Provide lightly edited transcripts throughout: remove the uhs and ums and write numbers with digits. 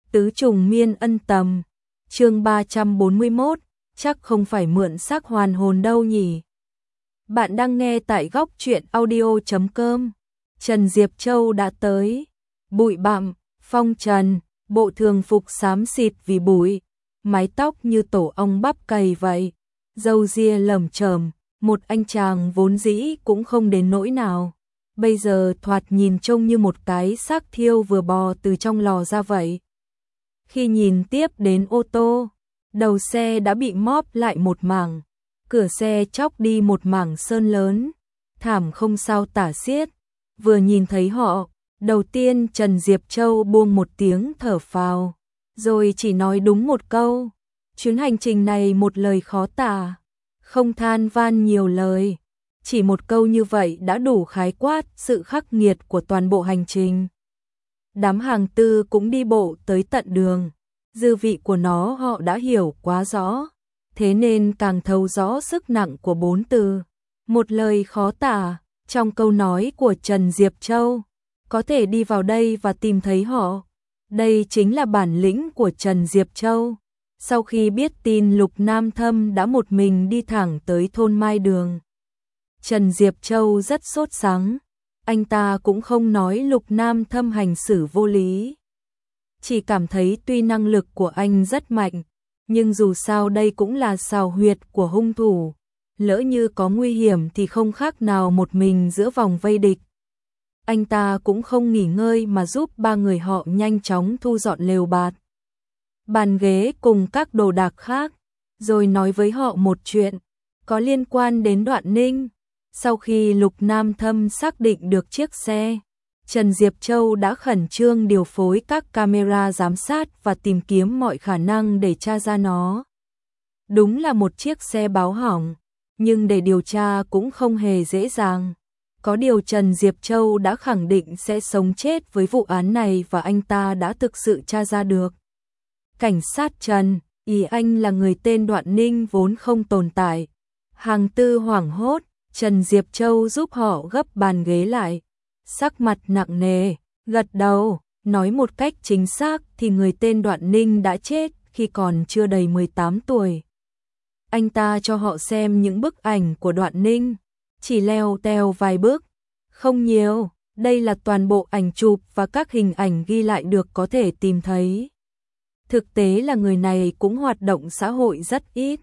Tứ trùng miên ân tầm. Chương 341, chắc không phải mượn xác hoàn hồn đâu nhỉ. Bạn đang nghe tại góc truyện audio.com. Trần Diệp Châu đã tới. Bụi bặm, phong trần, bộ thường phục xám xịt vì bụi, mái tóc như tổ ong bắp cày vậy, râu ria lởm chởm, một anh chàng vốn dĩ cũng không đến nỗi nào. Bây giờ thoạt nhìn trông như một cái xác thiêu vừa bò từ trong lò ra vậy. Khi nhìn tiếp đến ô tô, đầu xe đã bị móp lại một mảng, cửa xe chóc đi một mảng sơn lớn, thảm không sao tả xiết. Vừa nhìn thấy họ, đầu tiên Trần Diệp Châu buông một tiếng thở phào, rồi chỉ nói đúng một câu, chuyến hành trình này một lời khó tả, không than van nhiều lời. Chỉ một câu như vậy đã đủ khái quát sự khắc nghiệt của toàn bộ hành trình. Đám hàng tư cũng đi bộ tới tận đường, dư vị của nó họ đã hiểu quá rõ, thế nên càng thấu rõ sức nặng của 4 từ, một lời khó tả, trong câu nói của Trần Diệp Châu. Có thể đi vào đây và tìm thấy họ. Đây chính là bản lĩnh của Trần Diệp Châu. Sau khi biết tin Lục Nam Thâm đã một mình đi thẳng tới thôn Mai Đường, Trần Diệp Châu rất sốt sắng. Anh ta cũng không nói Lục Nam Thâm hành xử vô lý, chỉ cảm thấy tuy năng lực của anh rất mạnh, nhưng dù sao đây cũng là xào huyệt của hung thủ, lỡ như có nguy hiểm thì không khác nào một mình giữa vòng vây địch. Anh ta cũng không nghỉ ngơi mà giúp ba người họ nhanh chóng thu dọn lều bạt, bàn ghế cùng các đồ đạc khác, rồi nói với họ một chuyện có liên quan đến Đoạn Ninh. Sau khi Lục Nam Thâm xác định được chiếc xe, Trần Diệp Châu đã khẩn trương điều phối các camera giám sát và tìm kiếm mọi khả năng để tra ra nó. Đúng là một chiếc xe báo hỏng, nhưng để điều tra cũng không hề dễ dàng. Có điều Trần Diệp Châu đã khẳng định sẽ sống chết với vụ án này và anh ta đã thực sự tra ra được. Cảnh sát Trần, ý anh là người tên Đoạn Ninh vốn không tồn tại. Hàng tư hoảng hốt, Trần Diệp Châu giúp họ gấp bàn ghế lại, sắc mặt nặng nề, gật đầu, nói một cách chính xác thì người tên Đoạn Ninh đã chết khi còn chưa đầy 18 tuổi. Anh ta cho họ xem những bức ảnh của Đoạn Ninh, chỉ leo teo vài bước, không nhiều, đây là toàn bộ ảnh chụp và các hình ảnh ghi lại được có thể tìm thấy. Thực tế là người này cũng hoạt động xã hội rất ít.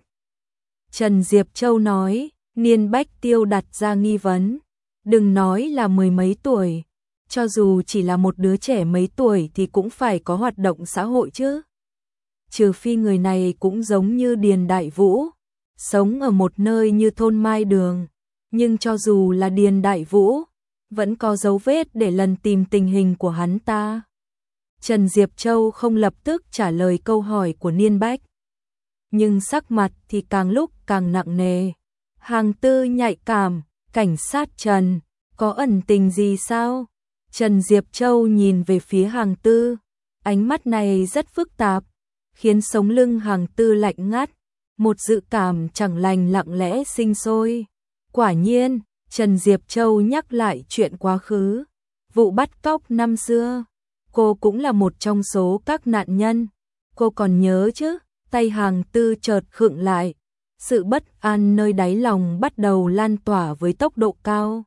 Trần Diệp Châu nói, Niên Bách Tiêu đặt ra nghi vấn, đừng nói là mười mấy tuổi, cho dù chỉ là một đứa trẻ mấy tuổi thì cũng phải có hoạt động xã hội chứ. Trừ phi người này cũng giống như Điền Đại Vũ, sống ở một nơi như thôn Mai Đường, nhưng cho dù là Điền Đại Vũ, vẫn có dấu vết để lần tìm tình hình của hắn ta. Trần Diệp Châu không lập tức trả lời câu hỏi của Niên Bách, nhưng sắc mặt thì càng lúc càng nặng nề. Hàng tư nhạy cảm, cảnh sát Trần, có ẩn tình gì sao? Trần Diệp Châu nhìn về phía hàng tư, ánh mắt này rất phức tạp, khiến sống lưng hàng tư lạnh ngắt, một dự cảm chẳng lành lặng lẽ sinh sôi. Quả nhiên, Trần Diệp Châu nhắc lại chuyện quá khứ, vụ bắt cóc năm xưa, cô cũng là một trong số các nạn nhân, cô còn nhớ chứ? Tay hàng tư chợt khựng lại, sự bất an nơi đáy lòng bắt đầu lan tỏa với tốc độ cao.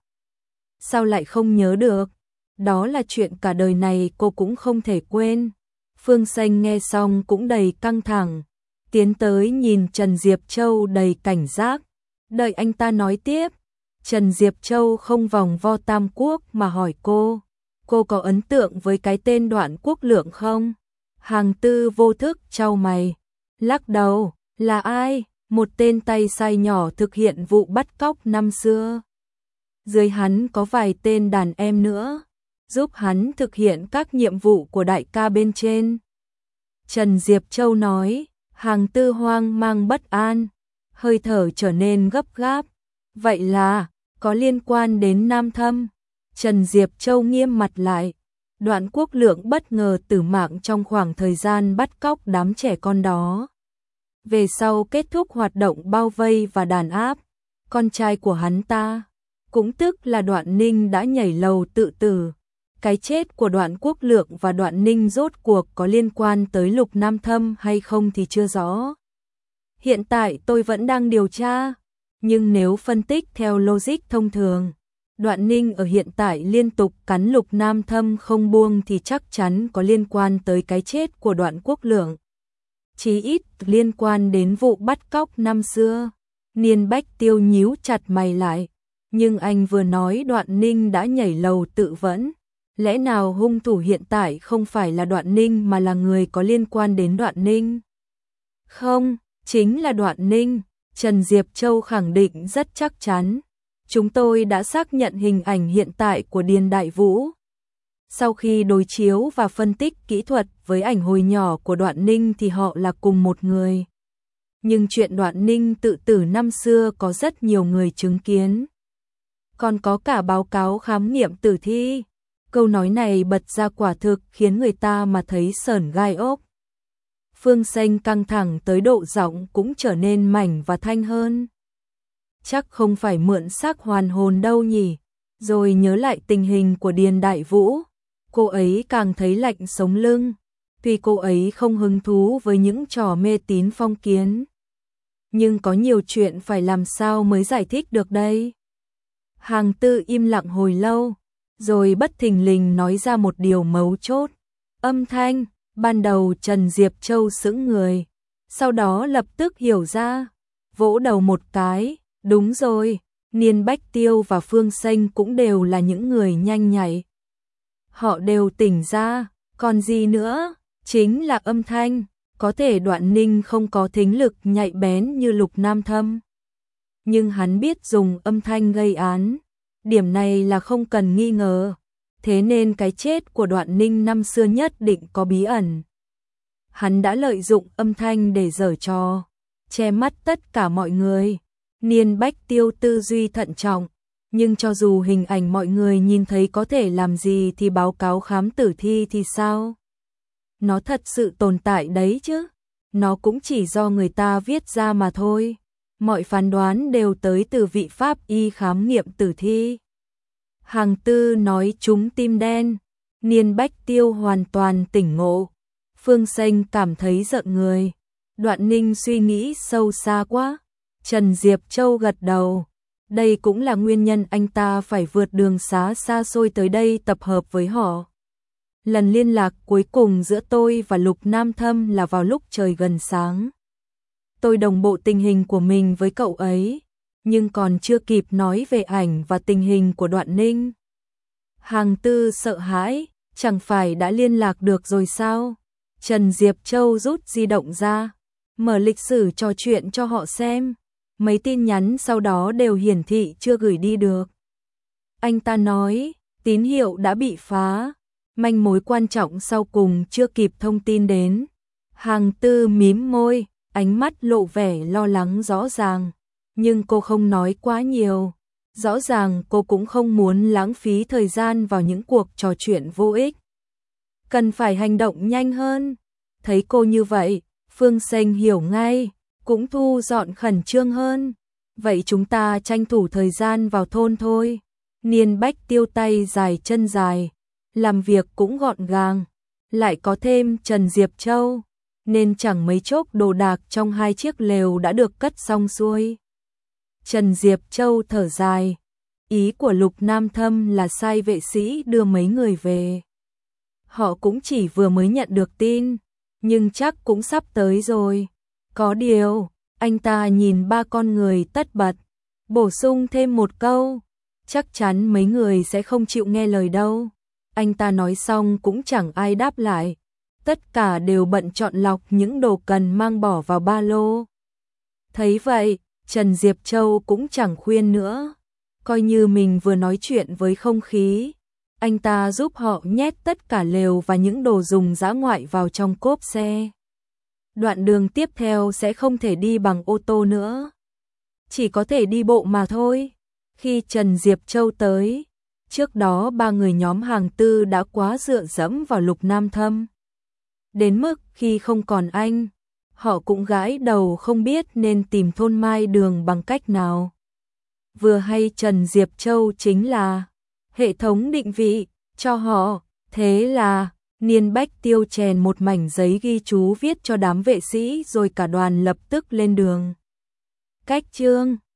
Sao lại không nhớ được? Đó là chuyện cả đời này cô cũng không thể quên. Phương Xanh nghe xong cũng đầy căng thẳng, tiến tới nhìn Trần Diệp Châu đầy cảnh giác, đợi anh ta nói tiếp. Trần Diệp Châu không vòng vo tam quốc mà hỏi cô có ấn tượng với cái tên Đoạn Quốc Lượng không? Hàng tư vô thức chau mày, lắc đầu, là ai? Một tên tay sai nhỏ thực hiện vụ bắt cóc năm xưa. Dưới hắn có vài tên đàn em nữa, giúp hắn thực hiện các nhiệm vụ của đại ca bên trên. Trần Diệp Châu nói, hàng tư hoang mang bất an, hơi thở trở nên gấp gáp. Vậy là, có liên quan đến Nam Thâm. Trần Diệp Châu nghiêm mặt lại, Đoạn Quốc Lượng bất ngờ tử mạng trong khoảng thời gian bắt cóc đám trẻ con đó. Về sau kết thúc hoạt động bao vây và đàn áp, con trai của hắn ta, cũng tức là Đoạn Ninh đã nhảy lầu tự tử. cái chết của Đoạn Quốc Lượng và Đoạn Ninh rốt cuộc có liên quan tới Lục Nam Thâm hay không thì chưa rõ. Hiện tại tôi vẫn đang điều tra, nhưng nếu phân tích theo logic thông thường, Đoạn Ninh ở hiện tại liên tục cắn Lục Nam Thâm không buông thì chắc chắn có liên quan tới cái chết của Đoạn Quốc Lượng. Chí ít liên quan đến vụ bắt cóc năm xưa. Niên Bách Tiêu nhíu chặt mày lại, nhưng anh vừa nói Đoạn Ninh đã nhảy lầu tự vẫn. Lẽ nào hung thủ hiện tại không phải là Đoạn Ninh mà là người có liên quan đến Đoạn Ninh? Không, chính là Đoạn Ninh, Trần Diệp Châu khẳng định rất chắc chắn. Chúng tôi đã xác nhận hình ảnh hiện tại của Điền Đại Vũ. Sau khi đối chiếu và phân tích kỹ thuật với ảnh hồi nhỏ của Đoạn Ninh thì họ là cùng một người. Nhưng chuyện Đoạn Ninh tự tử năm xưa có rất nhiều người chứng kiến. Còn có cả báo cáo khám nghiệm tử thi. Câu nói này bật ra quả thực khiến người ta mà thấy sởn gai ốc. Phương Xanh căng thẳng tới độ giọng cũng trở nên mảnh và thanh hơn. Chắc không phải mượn xác hoàn hồn đâu nhỉ. Rồi nhớ lại tình hình của Điền Đại Vũ, cô ấy càng thấy lạnh sống lưng. Tuy cô ấy không hứng thú với những trò mê tín phong kiến, nhưng có nhiều chuyện phải làm sao mới giải thích được đây. Hàng Tư im lặng hồi lâu, rồi bất thình lình nói ra một điều mấu chốt. Âm thanh, ban đầu Trần Diệp Châu sững người, sau đó lập tức hiểu ra, vỗ đầu một cái, đúng rồi, Niên Bách Tiêu và Phương Xanh cũng đều là những người nhanh nhạy. Họ đều tỉnh ra, còn gì nữa, chính là âm thanh, có thể Đoạn Ninh không có thính lực nhạy bén như Lục Nam Thâm. Nhưng hắn biết dùng âm thanh gây án, điểm này là không cần nghi ngờ, thế nên cái chết của Đoạn Ninh năm xưa nhất định có bí ẩn. Hắn đã lợi dụng âm thanh để giở trò, che mắt tất cả mọi người. Niên Bách Tiêu tư duy thận trọng, nhưng cho dù hình ảnh mọi người nhìn thấy có thể làm gì thì báo cáo khám tử thi thì sao? Nó thật sự tồn tại đấy chứ, nó cũng chỉ do người ta viết ra mà thôi. Mọi phán đoán đều tới từ vị pháp y khám nghiệm tử thi. Hàng Tư nói trúng tim đen, Niên Bách Tiêu hoàn toàn tỉnh ngộ. Phương Xanh cảm thấy giận người. Đoạn Ninh suy nghĩ sâu xa quá. Trần Diệp Châu gật đầu. Đây cũng là nguyên nhân anh ta phải vượt đường xá xa xôi tới đây tập hợp với họ. Lần liên lạc cuối cùng giữa tôi và Lục Nam Thâm là vào lúc trời gần sáng. Tôi đồng bộ tình hình của mình với cậu ấy, nhưng còn chưa kịp nói về ảnh và tình hình của Đoạn Ninh. Hàng Tư sợ hãi, chẳng phải đã liên lạc được rồi sao? Trần Diệp Châu rút di động ra, mở lịch sử trò chuyện cho họ xem. Mấy tin nhắn sau đó đều hiển thị chưa gửi đi được. Anh ta nói, tín hiệu đã bị phá, manh mối quan trọng sau cùng chưa kịp thông tin đến. Hàng Tư mím môi, ánh mắt lộ vẻ lo lắng rõ ràng, nhưng cô không nói quá nhiều. Rõ ràng cô cũng không muốn lãng phí thời gian vào những cuộc trò chuyện vô ích. Cần phải hành động nhanh hơn. Thấy cô như vậy, Phương Xanh hiểu ngay, cũng thu dọn khẩn trương hơn. Vậy chúng ta tranh thủ thời gian vào thôn thôi. Niên Bách Tiêu tay dài chân dài, làm việc cũng gọn gàng, lại có thêm Trần Diệp Châu, nên chẳng mấy chốc đồ đạc trong 2 chiếc lều đã được cất xong xuôi. Trần Diệp Châu thở dài, ý của Lục Nam Thâm là sai vệ sĩ đưa mấy người về. Họ cũng chỉ vừa mới nhận được tin, nhưng chắc cũng sắp tới rồi. Có điều, anh ta nhìn 3 con người tất bật, bổ sung thêm một câu, chắc chắn mấy người sẽ không chịu nghe lời đâu. Anh ta nói xong cũng chẳng ai đáp lại, tất cả đều bận chọn lọc những đồ cần mang bỏ vào ba lô. Thấy vậy, Trần Diệp Châu cũng chẳng khuyên nữa, coi như mình vừa nói chuyện với không khí. Anh ta giúp họ nhét tất cả lều và những đồ dùng dã ngoại vào trong cốp xe. Đoạn đường tiếp theo sẽ không thể đi bằng ô tô nữa, chỉ có thể đi bộ mà thôi. Khi Trần Diệp Châu tới, trước đó 3 người nhóm Hàng Tư đã quá dựa dẫm vào Lục Nam Thâm. Đến mức khi không còn anh, họ cũng gãi đầu không biết nên tìm thôn Mai Đường bằng cách nào. Vừa hay Trần Diệp Châu chính là hệ thống định vị, cho họ. Thế là Niên Bách Tiêu chèn một mảnh giấy ghi chú viết cho đám vệ sĩ rồi cả đoàn lập tức lên đường. Cách chương